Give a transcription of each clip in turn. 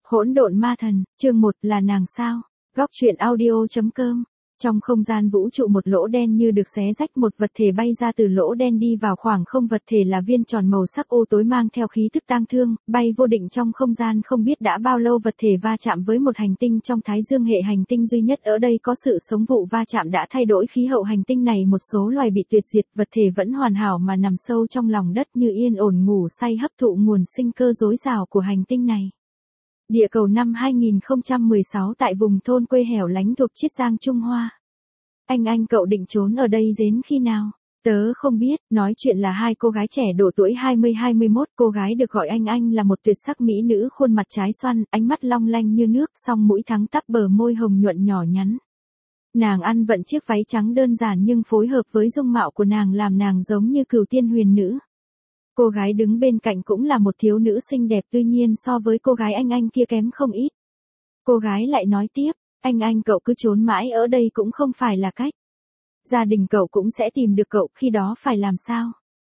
Hỗn độn ma thần, chương 1 là nàng sao? Góc truyện audio.com. Trong không gian vũ trụ một lỗ đen như được xé rách, một vật thể bay ra từ lỗ đen đi vào khoảng không. Vật thể là viên tròn màu sắc u tối mang theo khí tức tang thương, bay vô định trong không gian. Không biết đã bao lâu vật thể va chạm với một hành tinh trong Thái Dương hệ, hành tinh duy nhất ở đây có sự sống. Vụ va chạm đã thay đổi khí hậu hành tinh này, một số loài bị tuyệt diệt. Vật thể vẫn hoàn hảo mà nằm sâu trong lòng đất như yên ổn ngủ say, hấp thụ nguồn sinh cơ dồi dào của hành tinh này. Địa cầu năm 2016 tại vùng thôn quê hẻo lánh thuộc Chiết Giang, Trung Hoa. Anh cậu định trốn ở đây đến khi nào? Tớ không biết. Nói chuyện là hai cô gái trẻ độ tuổi 20-21. Cô gái được gọi anh là một tuyệt sắc mỹ nữ, khuôn mặt trái xoan, ánh mắt long lanh như nước, song mũi thẳng tắp, bờ môi hồng nhuận nhỏ nhắn. Nàng ăn vận chiếc váy trắng đơn giản nhưng phối hợp với dung mạo của nàng làm nàng giống như cửu tiên huyền nữ. Cô gái đứng bên cạnh cũng là một thiếu nữ xinh đẹp, tuy nhiên so với cô gái anh kia kém không ít. Cô gái lại nói tiếp, anh cậu cứ trốn mãi ở đây cũng không phải là cách. Gia đình cậu cũng sẽ tìm được cậu, khi đó phải làm sao?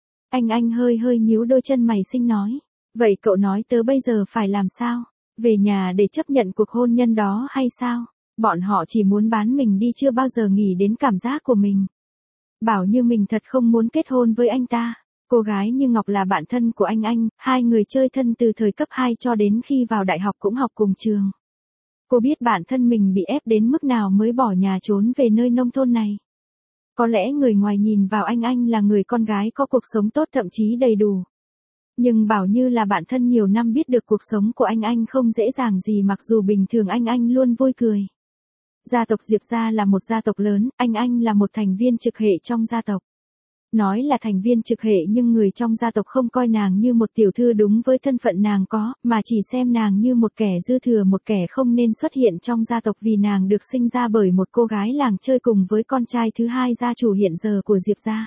Anh hơi nhíu đôi chân mày xinh nói, vậy cậu nói tớ bây giờ phải làm sao? Về nhà để chấp nhận cuộc hôn nhân đó hay sao? Bọn họ chỉ muốn bán mình đi, chưa bao giờ nghĩ đến cảm giác của mình. Bảo như mình thật không muốn kết hôn với anh ta. Cô gái Như Ngọc là bạn thân của anh, hai người chơi thân từ thời cấp 2 cho đến khi vào đại học cũng học cùng trường. Cô biết bản thân mình bị ép đến mức nào mới bỏ nhà trốn về nơi nông thôn này. Có lẽ người ngoài nhìn vào anh là người con gái có cuộc sống tốt, thậm chí đầy đủ. Nhưng Bảo Như là bạn thân nhiều năm, biết được cuộc sống của anh không dễ dàng gì, mặc dù bình thường anh luôn vui cười. Gia tộc Diệp gia là một gia tộc lớn, anh là một thành viên trực hệ trong gia tộc. Nói là thành viên trực hệ nhưng người trong gia tộc không coi nàng như một tiểu thư đúng với thân phận nàng có, mà chỉ xem nàng như một kẻ dư thừa, một kẻ không nên xuất hiện trong gia tộc, vì nàng được sinh ra bởi một cô gái làng chơi cùng với con trai thứ hai gia chủ hiện giờ của Diệp gia.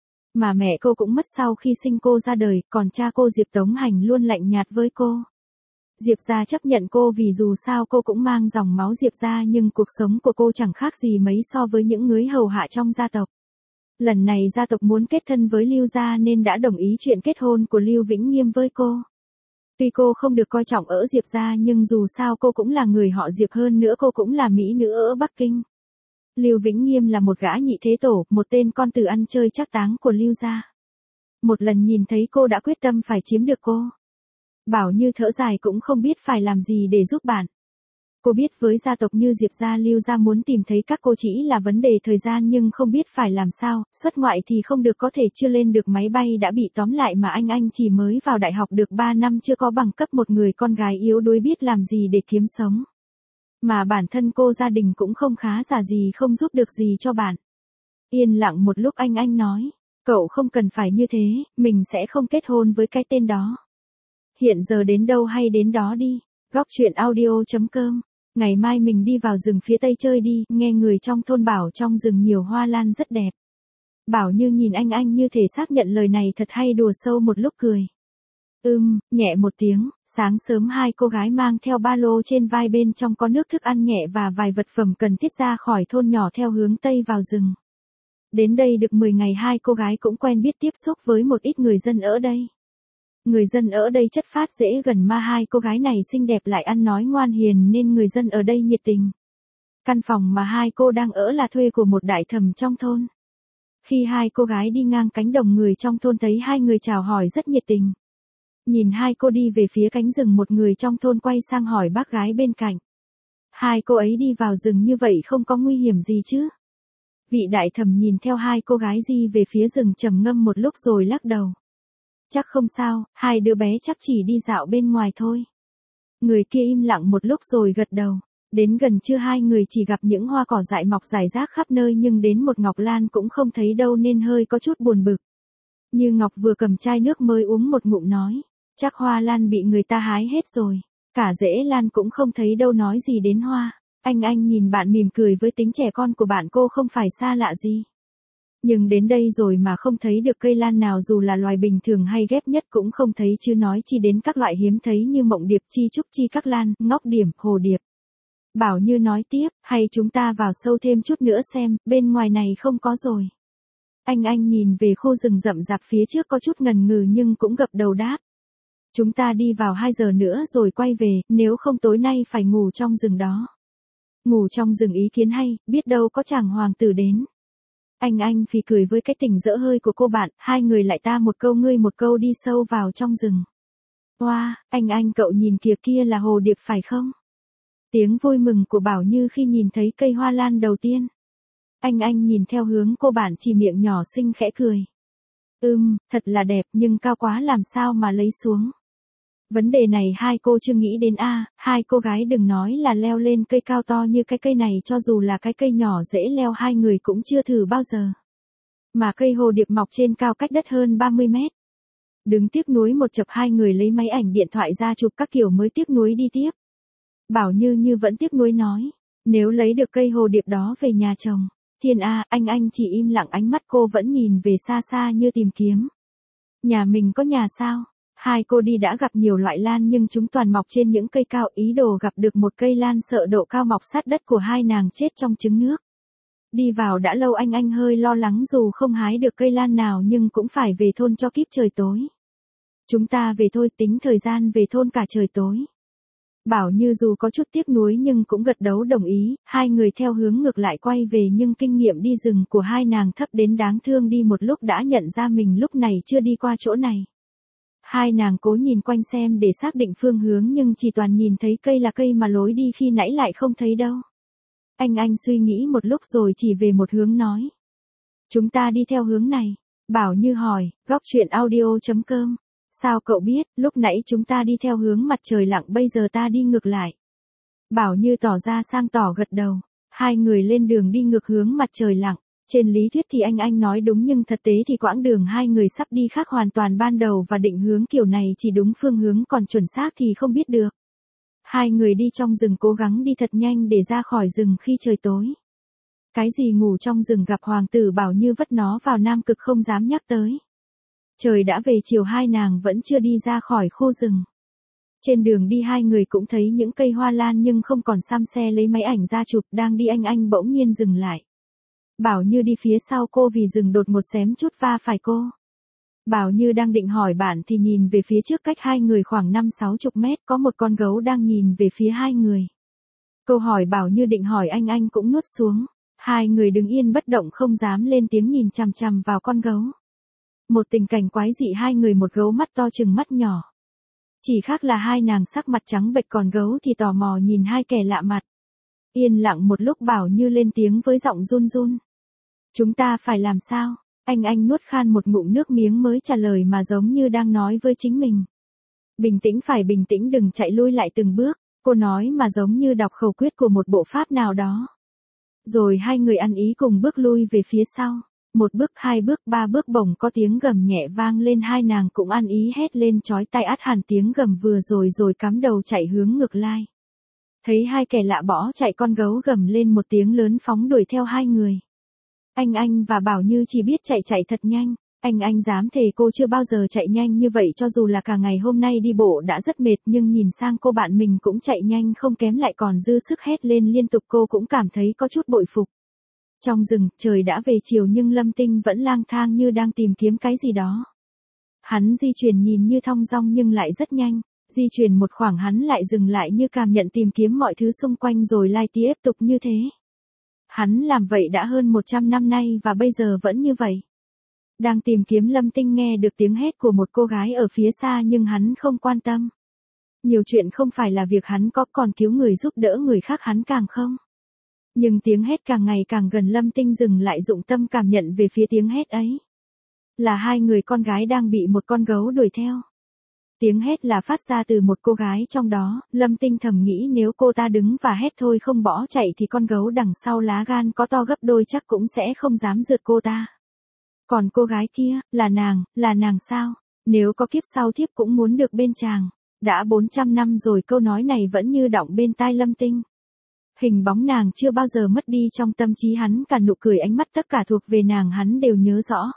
Mà mẹ cô cũng mất sau khi sinh cô ra đời, còn cha cô Diệp Tống Hành luôn lạnh nhạt với cô. Diệp gia chấp nhận cô vì dù sao cô cũng mang dòng máu Diệp gia, nhưng cuộc sống của cô chẳng khác gì mấy so với những người hầu hạ trong gia tộc. Lần này gia tộc muốn kết thân với Lưu gia nên đã đồng ý chuyện kết hôn của Lưu Vĩnh Nghiêm với cô. Tuy cô không được coi trọng ở Diệp gia nhưng dù sao cô cũng là người họ Diệp, hơn nữa cô cũng là mỹ nữ ở Bắc Kinh. Lưu Vĩnh Nghiêm là một gã nhị thế tổ, một tên con từ ăn chơi trác táng của Lưu gia. Một lần nhìn thấy cô đã quyết tâm phải chiếm được cô. Bảo Như thở dài cũng không biết phải làm gì để giúp bạn. Cô biết với gia tộc như Diệp gia, Lưu gia muốn tìm thấy các cô chỉ là vấn đề thời gian, nhưng không biết phải làm sao. Xuất ngoại thì không được, có thể chưa lên được máy bay đã bị tóm lại, mà anh chỉ mới vào đại học được 3 năm, chưa có bằng cấp, một người con gái yếu đuối biết làm gì để kiếm sống. Mà bản thân cô gia đình cũng không khá giả gì, không giúp được gì cho bạn. Yên lặng một lúc anh nói, cậu không cần phải như thế, mình sẽ không kết hôn với cái tên đó. Hiện giờ đến đâu hay đến đó đi. Góc truyện audio.com. Ngày mai mình đi vào rừng phía tây chơi đi, nghe người trong thôn bảo trong rừng nhiều hoa lan rất đẹp. Bảo Như nhìn anh như thể xác nhận lời này thật hay, đùa sâu một lúc cười. Nhẹ một tiếng. Sáng sớm hai cô gái mang theo ba lô trên vai, bên trong có nước thức ăn nhẹ và vài vật phẩm cần thiết ra khỏi thôn nhỏ theo hướng tây vào rừng. Đến đây được 10 ngày, hai cô gái cũng quen biết tiếp xúc với một ít người dân ở đây. Người dân ở đây chất phác dễ gần, mà hai cô gái này xinh đẹp lại ăn nói ngoan hiền nên người dân ở đây nhiệt tình. Căn phòng mà hai cô đang ở là thuê của một đại thẩm trong thôn. Khi hai cô gái đi ngang cánh đồng, người trong thôn thấy hai người chào hỏi rất nhiệt tình. Nhìn hai cô đi về phía cánh rừng, một người trong thôn quay sang hỏi bác gái bên cạnh. Hai cô ấy đi vào rừng như vậy không có nguy hiểm gì chứ? Vị đại thẩm nhìn theo hai cô gái đi về phía rừng, trầm ngâm một lúc rồi lắc đầu. Chắc không sao, hai đứa bé chắc chỉ đi dạo bên ngoài thôi. Người kia im lặng một lúc rồi gật đầu. Đến gần trưa hai người chỉ gặp những hoa cỏ dại mọc rải rác khắp nơi, nhưng đến một ngọc lan cũng không thấy đâu nên hơi có chút buồn bực. Như Ngọc vừa cầm chai nước mới uống một ngụm nói, chắc hoa lan bị người ta hái hết rồi. Cả rễ lan cũng không thấy đâu, nói gì đến hoa. Anh nhìn bạn mỉm cười với tính trẻ con của bạn, cô không phải xa lạ gì. Nhưng đến đây rồi mà không thấy được cây lan nào, dù là loài bình thường hay ghép nhất cũng không thấy, chứ nói chi đến các loại hiếm thấy như mộng điệp, chi trúc, chi các lan, ngóc điểm, hồ điệp. Bảo Như nói tiếp, hay chúng ta vào sâu thêm chút nữa xem, bên ngoài này không có rồi. Anh nhìn về khu rừng rậm rạp phía trước có chút ngần ngừ nhưng cũng gật đầu đáp. Chúng ta đi vào 2 giờ nữa rồi quay về, nếu không tối nay phải ngủ trong rừng đó. Ngủ trong rừng ý kiến hay, biết đâu có chàng hoàng tử đến. Anh phì cười với cái tình dỡ hơi của cô bạn, hai người lại ta một câu ngươi một câu đi sâu vào trong rừng. Oa, anh cậu nhìn kìa kia là hồ điệp phải không? Tiếng vui mừng của Bảo Như khi nhìn thấy cây hoa lan đầu tiên. Anh nhìn theo hướng cô bạn chỉ miệng nhỏ xinh khẽ cười. Thật là đẹp nhưng cao quá làm sao mà lấy xuống. Vấn đề này hai cô chưa nghĩ đến hai cô gái đừng nói là leo lên cây cao to như cái cây này, cho dù là cái cây nhỏ dễ leo hai người cũng chưa thử bao giờ. Mà cây hồ điệp mọc trên cao cách đất hơn 30 mét. Đứng tiếc nuối một chập, hai người lấy máy ảnh điện thoại ra chụp các kiểu mới tiếc nuối đi tiếp. Bảo Như vẫn tiếc nuối nói, nếu lấy được cây hồ điệp đó về nhà trồng, thiên anh chỉ im lặng, ánh mắt cô vẫn nhìn về xa xa như tìm kiếm. Nhà mình có nhà sao? Hai cô đi đã gặp nhiều loại lan nhưng chúng toàn mọc trên những cây cao, ý đồ gặp được một cây lan sợ độ cao mọc sát đất của hai nàng chết trong trứng nước. Đi vào đã lâu, anh hơi lo lắng dù không hái được cây lan nào nhưng cũng phải về thôn cho kíp trời tối. Chúng ta về thôi, tính thời gian về thôn cả trời tối. Bảo Như dù có chút tiếc nuối nhưng cũng gật đầu đồng ý, hai người theo hướng ngược lại quay về nhưng kinh nghiệm đi rừng của hai nàng thấp đến đáng thương, đi một lúc đã nhận ra mình lúc này chưa đi qua chỗ này. Hai nàng cố nhìn quanh xem để xác định phương hướng nhưng chỉ toàn nhìn thấy cây là cây mà lối đi khi nãy lại không thấy đâu. Anh suy nghĩ một lúc rồi chỉ về một hướng nói. Chúng ta đi theo hướng này. Bảo Như hỏi, góc chuyện audio.com. Sao cậu biết, lúc nãy chúng ta đi theo hướng mặt trời lặn, bây giờ ta đi ngược lại. Bảo Như tỏ ra sang tỏ gật đầu. Hai người lên đường đi ngược hướng mặt trời lặn. Trên lý thuyết thì anh nói đúng nhưng thực tế thì quãng đường hai người sắp đi khác hoàn toàn ban đầu và định hướng kiểu này chỉ đúng phương hướng còn chuẩn xác thì không biết được. Hai người đi trong rừng cố gắng đi thật nhanh để ra khỏi rừng khi trời tối. Cái gì ngủ trong rừng gặp hoàng tử Bảo Như vất nó vào Nam Cực không dám nhắc tới. Trời đã về chiều, hai nàng vẫn chưa đi ra khỏi khu rừng. Trên đường đi hai người cũng thấy những cây hoa lan nhưng không còn xăm xe lấy máy ảnh ra chụp, đang đi anh bỗng nhiên dừng lại. Bảo Như đi phía sau cô vì rừng đột một xém chút va phải cô. Bảo Như đang định hỏi bạn thì nhìn về phía trước cách hai người khoảng 50-60 mét có một con gấu đang nhìn về phía hai người. Câu hỏi Bảo Như định hỏi anh cũng nuốt xuống. Hai người đứng yên bất động không dám lên tiếng nhìn chằm chằm vào con gấu. Một tình cảnh quái dị, hai người một gấu mắt to chừng mắt nhỏ. Chỉ khác là hai nàng sắc mặt trắng bệch còn gấu thì tò mò nhìn hai kẻ lạ mặt. Yên lặng một lúc Bảo Như lên tiếng với giọng run run. Chúng ta phải làm sao? Anh nuốt khan một ngụm nước miếng mới trả lời mà giống như đang nói với chính mình. Bình tĩnh, phải bình tĩnh, đừng chạy lui lại từng bước, cô nói mà giống như đọc khẩu quyết của một bộ pháp nào đó. Rồi hai người ăn ý cùng bước lui về phía sau. Một bước, hai bước, ba bước, bỗng có tiếng gầm nhẹ vang lên, hai nàng cũng ăn ý hét lên chói tai, át hẳn tiếng gầm vừa rồi cắm đầu chạy hướng ngược lại. Thấy hai kẻ lạ bỏ chạy, con gấu gầm lên một tiếng lớn phóng đuổi theo hai người. Anh và Bảo Như chỉ biết chạy thật nhanh. Anh dám thề cô chưa bao giờ chạy nhanh như vậy, cho dù là cả ngày hôm nay đi bộ đã rất mệt nhưng nhìn sang cô bạn mình cũng chạy nhanh không kém, lại còn dư sức hét lên liên tục, cô cũng cảm thấy có chút bội phục. Trong rừng, trời đã về chiều nhưng Lâm Tinh vẫn lang thang như đang tìm kiếm cái gì đó. Hắn di chuyển nhìn như thong dong nhưng lại rất nhanh, di chuyển một khoảng hắn lại dừng lại như cảm nhận tìm kiếm mọi thứ xung quanh rồi lại tiếp tục như thế. Hắn làm vậy đã hơn 100 năm nay và bây giờ vẫn như vậy. Đang tìm kiếm, Lâm Tinh nghe được tiếng hét của một cô gái ở phía xa nhưng hắn không quan tâm. Nhiều chuyện không phải là việc hắn có, còn cứu người giúp đỡ người khác hắn càng không. Nhưng tiếng hét càng ngày càng gần, Lâm Tinh dừng lại dụng tâm cảm nhận về phía tiếng hét ấy. Là hai người con gái đang bị một con gấu đuổi theo. Tiếng hét là phát ra từ một cô gái trong đó, Lâm Tinh thầm nghĩ nếu cô ta đứng và hét thôi không bỏ chạy thì con gấu đằng sau lá gan có to gấp đôi chắc cũng sẽ không dám rượt cô ta. Còn cô gái kia, là nàng sao? Nếu có kiếp sau thiếp cũng muốn được bên chàng. Đã 400 năm rồi câu nói này vẫn như đọng bên tai Lâm Tinh. Hình bóng nàng chưa bao giờ mất đi trong tâm trí hắn, cả nụ cười, ánh mắt, tất cả thuộc về nàng hắn đều nhớ rõ.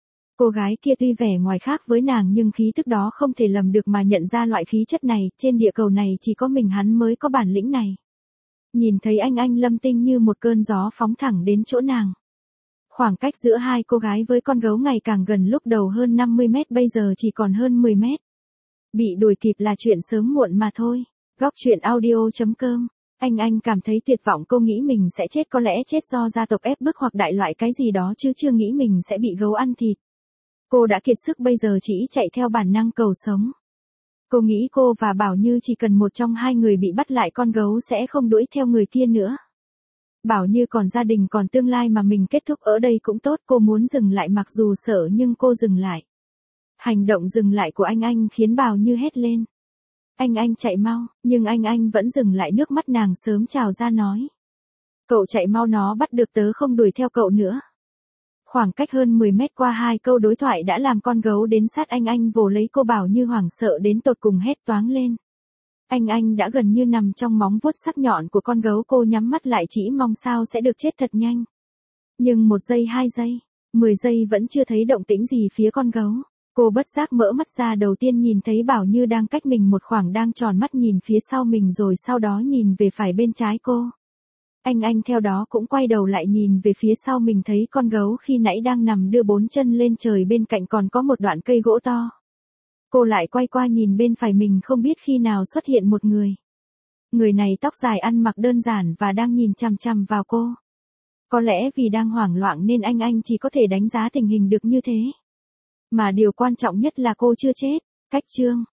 Cô gái kia tuy vẻ ngoài khác với nàng nhưng khí tức đó không thể lầm được mà nhận ra loại khí chất này, trên địa cầu này chỉ có mình hắn mới có bản lĩnh này. Nhìn thấy anh Lâm Tinh như một cơn gió phóng thẳng đến chỗ nàng. Khoảng cách giữa hai cô gái với con gấu ngày càng gần, lúc đầu hơn 50 mét bây giờ chỉ còn hơn 10 mét. Bị đuổi kịp là chuyện sớm muộn mà thôi. Góc chuyện audio.com. Anh cảm thấy tuyệt vọng, cô nghĩ mình sẽ chết, có lẽ chết do gia tộc ép bức hoặc đại loại cái gì đó chứ chưa nghĩ mình sẽ bị gấu ăn thịt. Cô đã kiệt sức, bây giờ chỉ chạy theo bản năng cầu sống. Cô nghĩ cô và Bảo Như chỉ cần một trong hai người bị bắt lại, con gấu sẽ không đuổi theo người kia nữa. Bảo Như còn gia đình còn tương lai mà mình kết thúc ở đây cũng tốt. Cô muốn dừng lại mặc dù sợ nhưng cô dừng lại. Hành động dừng lại của anh khiến Bảo Như hét lên. Anh chạy mau, nhưng anh vẫn dừng lại, nước mắt nàng sớm trào ra nói. Cậu chạy mau, nó bắt được tớ không đuổi theo cậu nữa. Khoảng cách hơn 10 mét qua hai câu đối thoại đã làm con gấu đến sát anh vồ lấy cô. Bảo Như hoảng sợ đến tột cùng hét toáng lên. Anh đã gần như nằm trong móng vuốt sắc nhọn của con gấu, cô nhắm mắt lại chỉ mong sao sẽ được chết thật nhanh. Nhưng 1 giây, 2 giây, 10 giây vẫn chưa thấy động tĩnh gì phía con gấu. Cô bất giác mở mắt ra, đầu tiên nhìn thấy Bảo Như đang cách mình một khoảng, đang tròn mắt nhìn phía sau mình rồi sau đó nhìn về phải bên trái cô. Anh theo đó cũng quay đầu lại nhìn về phía sau mình, thấy con gấu khi nãy đang nằm đưa 4 chân lên trời, bên cạnh còn có một đoạn cây gỗ to. Cô lại quay qua nhìn bên phải mình, không biết khi nào xuất hiện một người. Người này tóc dài, ăn mặc đơn giản và đang nhìn chằm chằm vào cô. Có lẽ vì đang hoảng loạn nên anh chỉ có thể đánh giá tình hình được như thế. Mà điều quan trọng nhất là cô chưa chết. Cách chương